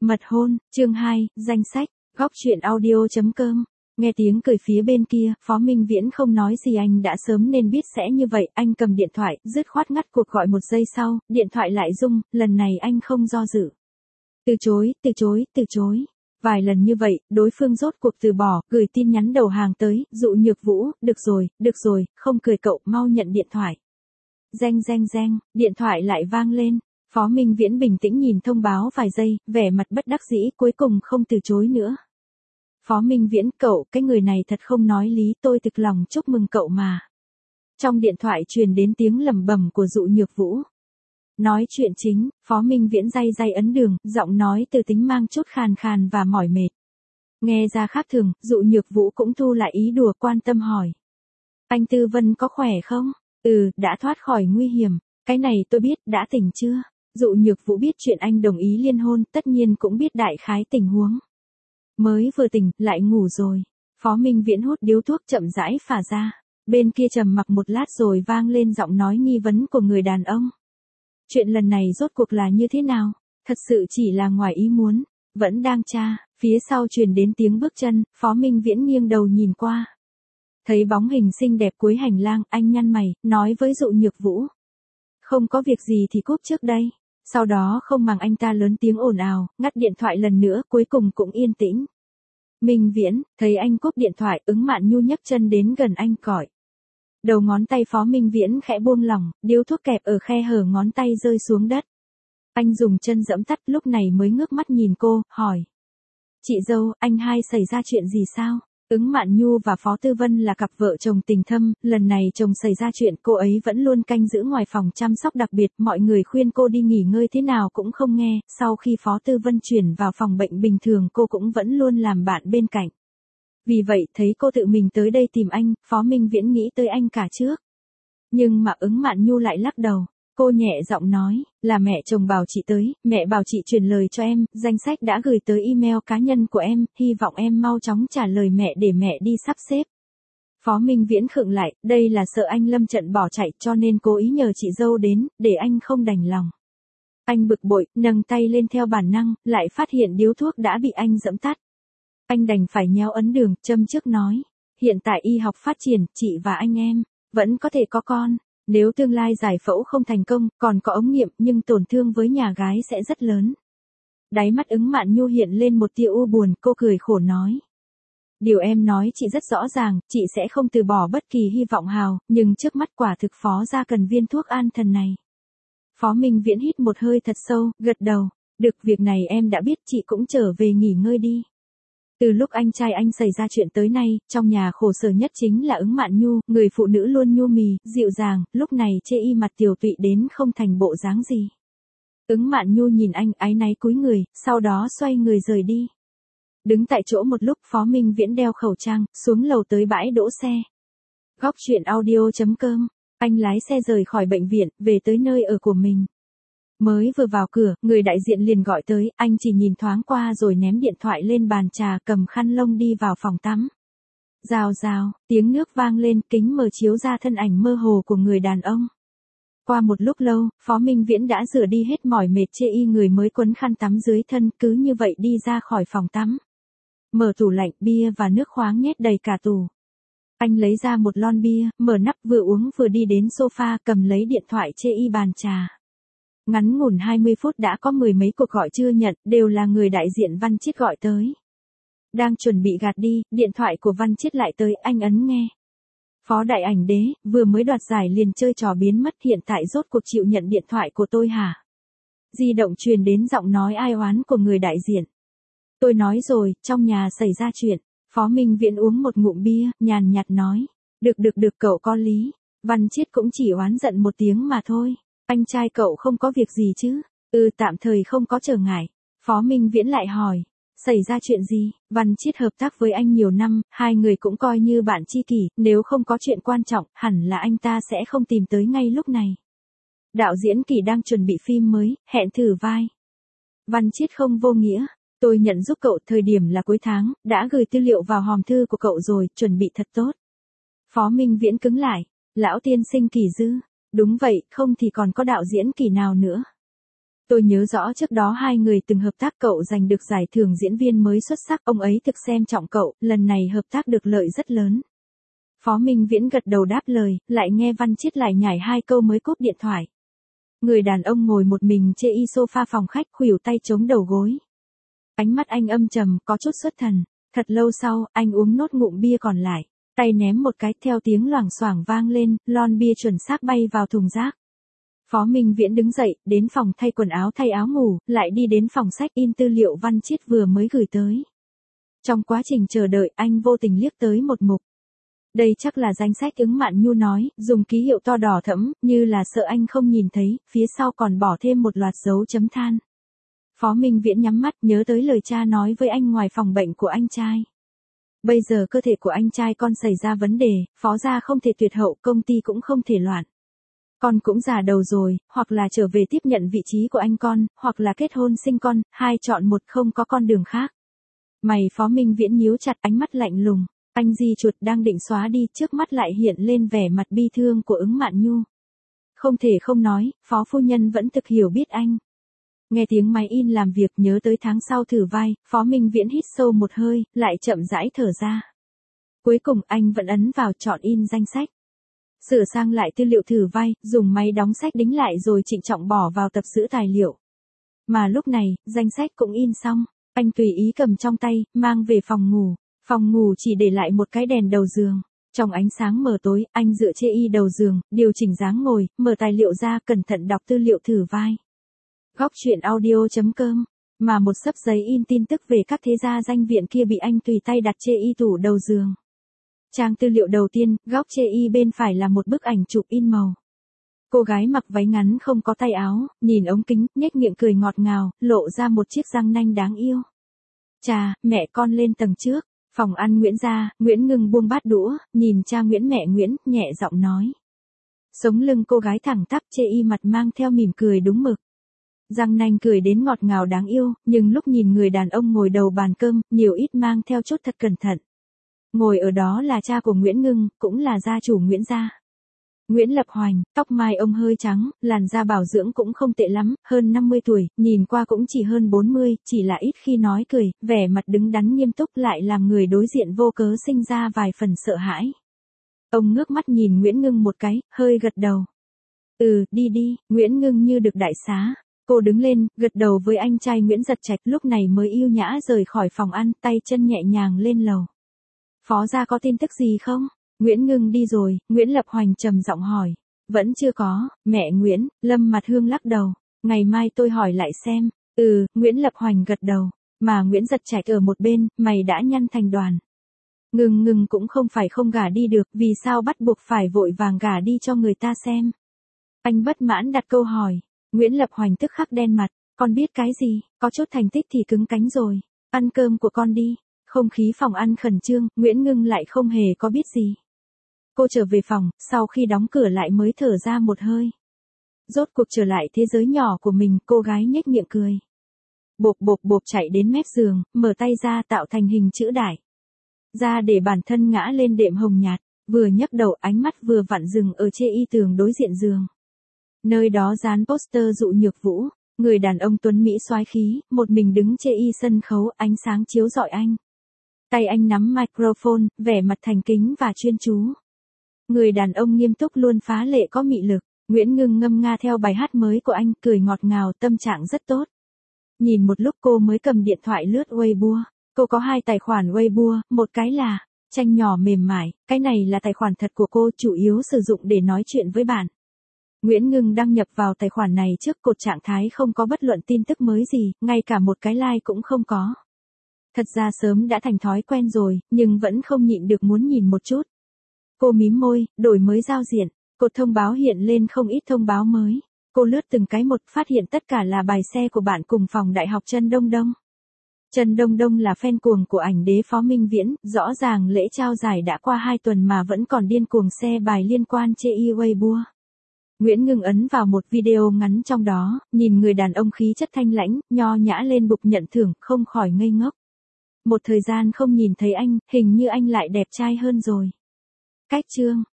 Mật hôn, chương 2, danh sách, góc truyện audio.com. Nghe tiếng cười phía bên kia, Phó Minh Viễn không nói gì, anh đã sớm nên biết sẽ như vậy, anh cầm điện thoại, dứt khoát ngắt cuộc gọi. Một giây sau, điện thoại lại rung, lần này anh không do dự. Từ chối, từ chối, từ chối. Vài lần như vậy, đối phương rốt cuộc từ bỏ, gửi tin nhắn đầu hàng tới, Dụ Nhược Vũ, được rồi, không cười cậu, mau nhận điện thoại. Reng reng reng, điện thoại lại vang lên. Phó Minh Viễn bình tĩnh nhìn thông báo vài giây, vẻ mặt bất đắc dĩ, cuối cùng không từ chối nữa. Phó Minh Viễn, cậu, cái người này thật không nói lý, tôi thực lòng chúc mừng cậu mà. Trong điện thoại truyền đến tiếng lẩm bẩm của Dụ Nhược Vũ. Nói chuyện chính, Phó Minh Viễn day ấn đường, giọng nói từ tính mang chút khàn khàn và mỏi mệt. Nghe ra khác thường, Dụ Nhược Vũ cũng thu lại ý đùa, quan tâm hỏi. Anh Tư Vân có khỏe không? Đã thoát khỏi nguy hiểm. Cái này tôi biết, đã tỉnh chưa? Dụ Nhược Vũ biết chuyện anh đồng ý liên hôn, tất nhiên cũng biết đại khái tình huống. Mới vừa tỉnh, lại ngủ rồi. Phó Minh Viễn hút điếu thuốc chậm rãi phả ra. Bên kia trầm mặc một lát rồi vang lên giọng nói nghi vấn của người đàn ông. Chuyện lần này rốt cuộc là như thế nào? Thật sự chỉ là ngoài ý muốn. Vẫn đang tra. Phía sau truyền đến tiếng bước chân, Phó Minh Viễn nghiêng đầu nhìn qua. Thấy bóng hình xinh đẹp cuối hành lang, anh nhăn mày, nói với Dụ Nhược Vũ. Không có việc gì thì cúp trước đây. Sau đó không màng anh ta lớn tiếng ồn ào, ngắt điện thoại lần nữa, cuối cùng cũng yên tĩnh. Minh Viễn, thấy anh cúp điện thoại, Ứng Mạn Nhu nhấc chân đến gần anh cõi. Đầu ngón tay Phó Minh Viễn khẽ buông lỏng, điếu thuốc kẹp ở khe hở ngón tay rơi xuống đất. Anh dùng chân giẫm tắt, lúc này mới ngước mắt nhìn cô, hỏi. Chị dâu, anh hai xảy ra chuyện gì sao? Ứng Mạn Nhu và Phó Tư Vân là cặp vợ chồng tình thâm, lần này chồng xảy ra chuyện, cô ấy vẫn luôn canh giữ ngoài phòng chăm sóc đặc biệt, mọi người khuyên cô đi nghỉ ngơi thế nào cũng không nghe, sau khi Phó Tư Vân chuyển vào phòng bệnh bình thường cô cũng vẫn luôn làm bạn bên cạnh. Vì vậy, thấy cô tự mình tới đây tìm anh, Phó Minh Viễn nghĩ tới anh cả trước. Nhưng mà Ứng Mạn Nhu lại lắc đầu. Cô nhẹ giọng nói, là mẹ chồng bảo chị tới, mẹ bảo chị truyền lời cho em, danh sách đã gửi tới email cá nhân của em, hy vọng em mau chóng trả lời mẹ để mẹ đi sắp xếp. Phó Minh Viễn khựng lại, đây là sợ anh lâm trận bỏ chạy cho nên cố ý nhờ chị dâu đến, để anh không đành lòng. Anh bực bội, nâng tay lên theo bản năng, lại phát hiện điếu thuốc đã bị anh giẫm tắt. Anh đành phải nhéo ấn đường, châm trước nói, hiện tại y học phát triển, chị và anh em, vẫn có thể có con. Nếu tương lai giải phẫu không thành công, còn có ống nghiệm, nhưng tổn thương với nhà gái sẽ rất lớn. Đáy mắt Ứng Mạn Nhu hiện lên một tia u buồn, cô cười khổ nói. Điều em nói chị rất rõ ràng, chị sẽ không từ bỏ bất kỳ hy vọng hào, nhưng trước mắt quả thực Phó gia cần viên thuốc an thần này. Phó Minh Viễn hít một hơi thật sâu, gật đầu. Được, việc này em đã biết, chị cũng trở về nghỉ ngơi đi. Từ lúc anh trai anh xảy ra chuyện tới nay, trong nhà khổ sở nhất chính là Ứng Mạn Nhu, người phụ nữ luôn nhu mì, dịu dàng, lúc này chê y mặt tiều tụy đến không thành bộ dáng gì. Ứng Mạn Nhu nhìn anh áy náy cúi người, sau đó xoay người rời đi. Đứng tại chỗ một lúc, Phó Minh Viễn đeo khẩu trang, xuống lầu tới bãi đỗ xe. Góc truyện audio.com, anh lái xe rời khỏi bệnh viện, về tới nơi ở của mình. Mới vừa vào cửa, người đại diện liền gọi tới, anh chỉ nhìn thoáng qua rồi ném điện thoại lên bàn trà, cầm khăn lông đi vào phòng tắm. Rào rào, tiếng nước vang lên, kính mờ chiếu ra thân ảnh mơ hồ của người đàn ông. Qua một lúc lâu, Phó Minh Viễn đã rửa đi hết mỏi mệt chê y người mới quấn khăn tắm dưới thân, cứ như vậy đi ra khỏi phòng tắm. Mở tủ lạnh, bia và nước khoáng nhét đầy cả tủ. Anh lấy ra một lon bia, mở nắp vừa uống vừa đi đến sofa, cầm lấy điện thoại chê y bàn trà. Ngắn ngủn 20 phút đã có mười mấy cuộc gọi chưa nhận, đều là người đại diện Văn Chiết gọi tới. Đang chuẩn bị gạt đi, điện thoại của Văn Chiết lại tới, anh ấn nghe. Phó đại ảnh đế, vừa mới đoạt giải liền chơi trò biến mất, hiện tại rốt cuộc chịu nhận điện thoại của tôi hả? Di động truyền đến giọng nói ai oán của người đại diện. Tôi nói rồi, trong nhà xảy ra chuyện. Phó Minh Viễn uống một ngụm bia, nhàn nhạt nói. Được cậu có lý. Văn Chiết cũng chỉ oán giận một tiếng mà thôi. Anh trai cậu không có việc gì chứ? Tạm thời không có trở ngại. Phó Minh Viễn lại hỏi. Xảy ra chuyện gì? Văn Chiết hợp tác với anh nhiều năm, hai người cũng coi như bạn tri kỷ, nếu không có chuyện quan trọng, hẳn là anh ta sẽ không tìm tới ngay lúc này. Đạo diễn Kỳ đang chuẩn bị phim mới, hẹn thử vai. Văn Chiết không vô nghĩa. Tôi nhận giúp cậu, thời điểm là cuối tháng, đã gửi tư liệu vào hòm thư của cậu rồi, chuẩn bị thật tốt. Phó Minh Viễn cứng lại. Lão tiên sinh Kỳ Dư. Đúng vậy, không thì còn có đạo diễn Kỳ nào nữa. Tôi nhớ rõ trước đó hai người từng hợp tác, cậu giành được giải thưởng diễn viên mới xuất sắc, ông ấy thực xem trọng cậu, lần này hợp tác được lợi rất lớn. Phó Minh Viễn gật đầu đáp lời, lại nghe Văn Chiết lại nhảy hai câu mới cúp điện thoại. Người đàn ông ngồi một mình trên sofa phòng khách, khuỷu tay chống đầu gối. Ánh mắt anh âm trầm, có chút xuất thần. Thật lâu sau, anh uống nốt ngụm bia còn lại, tay ném một cái, theo tiếng loảng xoảng vang lên, lon bia chuẩn xác bay vào thùng rác. Phó Minh Viễn đứng dậy, đến phòng thay quần áo thay áo ngủ, lại đi đến phòng sách in tư liệu Văn Chiết vừa mới gửi tới. Trong quá trình chờ đợi, anh vô tình liếc tới một mục. Đây chắc là danh sách, Ứng Mạn Nhu nói, dùng ký hiệu to đỏ thẫm, như là sợ anh không nhìn thấy, phía sau còn bỏ thêm một loạt dấu chấm than. Phó Minh Viễn nhắm mắt, nhớ tới lời cha nói với anh ngoài phòng bệnh của anh trai. Bây giờ cơ thể của anh trai con xảy ra vấn đề, Phó gia không thể tuyệt hậu, công ty cũng không thể loạn. Con cũng già đầu rồi, hoặc là trở về tiếp nhận vị trí của anh con, hoặc là kết hôn sinh con, hai chọn một, không có con đường khác. Mày Phó Minh Viễn nhíu chặt, ánh mắt lạnh lùng. Anh di chuột đang định xóa đi, trước mắt lại hiện lên vẻ mặt bi thương của Ứng Mạn Nhu. Không thể không nói, Phó phu nhân vẫn thực hiểu biết anh. Nghe tiếng máy in làm việc, nhớ tới tháng sau thử vai, Phó Minh Viễn hít sâu một hơi, lại chậm rãi thở ra. Cuối cùng anh vẫn ấn vào chọn in danh sách. Sửa sang lại tư liệu thử vai, dùng máy đóng sách đính lại rồi trịnh trọng bỏ vào tập giữ tài liệu. Mà lúc này, danh sách cũng in xong, anh tùy ý cầm trong tay, mang về phòng ngủ. Phòng ngủ chỉ để lại một cái đèn đầu giường. Trong ánh sáng mờ tối, anh dựa trên đầu giường, điều chỉnh dáng ngồi, mở tài liệu ra, cẩn thận đọc tư liệu thử vai. Góc truyện audio.com. Mà một xấp giấy in tin tức về các thế gia danh viện kia bị anh tùy tay đặt trên tủ đầu giường. Trang tư liệu đầu tiên, góc trên bên phải là một bức ảnh chụp in màu. Cô gái mặc váy ngắn không có tay áo, nhìn ống kính, nhếch miệng cười ngọt ngào, lộ ra một chiếc răng nanh đáng yêu. Chà, mẹ con lên tầng trước. Phòng ăn Nguyễn gia, Nguyễn Ngưng buông bát đũa, nhìn cha Nguyễn mẹ Nguyễn, nhẹ giọng nói. Sống lưng cô gái thẳng tắp, chê mặt mang theo mỉm cười đúng mực. Răng nanh cười đến ngọt ngào đáng yêu, nhưng lúc nhìn người đàn ông ngồi đầu bàn cơm, nhiều ít mang theo chút thật cẩn thận. Ngồi ở đó là cha của Nguyễn Ngưng, cũng là gia chủ Nguyễn gia. Nguyễn Lập Hoành, tóc mai ông hơi trắng, làn da bảo dưỡng cũng không tệ lắm, hơn 50 tuổi, nhìn qua cũng chỉ hơn 40, chỉ là ít khi nói cười, vẻ mặt đứng đắn nghiêm túc lại làm người đối diện vô cớ sinh ra vài phần sợ hãi. Ông ngước mắt nhìn Nguyễn Ngưng một cái, hơi gật đầu. Đi đi, Nguyễn Ngưng như được đại xá. Cô đứng lên, gật đầu với anh trai Nguyễn Giật Trạch, lúc này mới yêu nhã rời khỏi phòng ăn, tay chân nhẹ nhàng lên lầu. Phó gia có tin tức gì không? Nguyễn Ngưng đi rồi, Nguyễn Lập Hoành trầm giọng hỏi. Vẫn chưa có, mẹ Nguyễn, Lâm Mặt Hương lắc đầu. Ngày mai tôi hỏi lại xem. Nguyễn Lập Hoành gật đầu. Mà Nguyễn Giật Trạch ở một bên, mày đã nhăn thành đoàn. Ngưng cũng không phải không gả đi được, vì sao bắt buộc phải vội vàng gả đi cho người ta xem? Anh bất mãn đặt câu hỏi. Nguyễn Lập Hoành tức khắc đen mặt. Con biết cái gì, có chút thành tích thì cứng cánh rồi. Ăn cơm của con đi. Không khí phòng ăn khẩn trương, Nguyễn Ngưng lại không hề có biết gì. Cô trở về phòng, sau khi đóng cửa lại mới thở ra một hơi. Rốt cuộc trở lại thế giới nhỏ của mình, cô gái nhếch miệng cười. Bộp chạy đến mép giường, mở tay ra tạo thành hình chữ đại. Ra để bản thân ngã lên đệm hồng nhạt, vừa nhấc đầu ánh mắt vừa vặn dừng ở trên tường đối diện giường. Nơi đó dán poster Dụ Nhược Vũ, người đàn ông tuấn Mỹ soái khí, một mình đứng trên sân khấu, ánh sáng chiếu rọi anh. Tay anh nắm microphone, vẻ mặt thành kính và chuyên chú. Người đàn ông nghiêm túc luôn phá lệ có mị lực. Nguyễn Ngưng ngâm nga theo bài hát mới của anh, cười ngọt ngào, tâm trạng rất tốt. Nhìn một lúc cô mới cầm điện thoại lướt Weibo. Cô có 2 tài khoản Weibo, một cái là tranh nhỏ mềm mại, cái này là tài khoản thật của cô, chủ yếu sử dụng để nói chuyện với bạn. Nguyễn Ngưng đăng nhập vào tài khoản này trước cột trạng thái không có bất luận tin tức mới gì, ngay cả một cái like cũng không có. Thật ra sớm đã thành thói quen rồi, nhưng vẫn không nhịn được muốn nhìn một chút. Cô mím môi, đổi mới giao diện, cột thông báo hiện lên không ít thông báo mới. Cô lướt từng cái một, phát hiện tất cả là bài xe của bạn cùng phòng đại học Trần Đông Đông. Trần Đông Đông là fan cuồng của ảnh đế Phó Minh Viễn, rõ ràng lễ trao giải đã qua 2 tuần mà vẫn còn điên cuồng share bài liên quan trên Weibo. Nguyễn Ngưng ấn vào một video ngắn trong đó, nhìn người đàn ông khí chất thanh lãnh, nho nhã lên bục nhận thưởng, không khỏi ngây ngốc. Một thời gian không nhìn thấy anh, hình như anh lại đẹp trai hơn rồi. Cách chương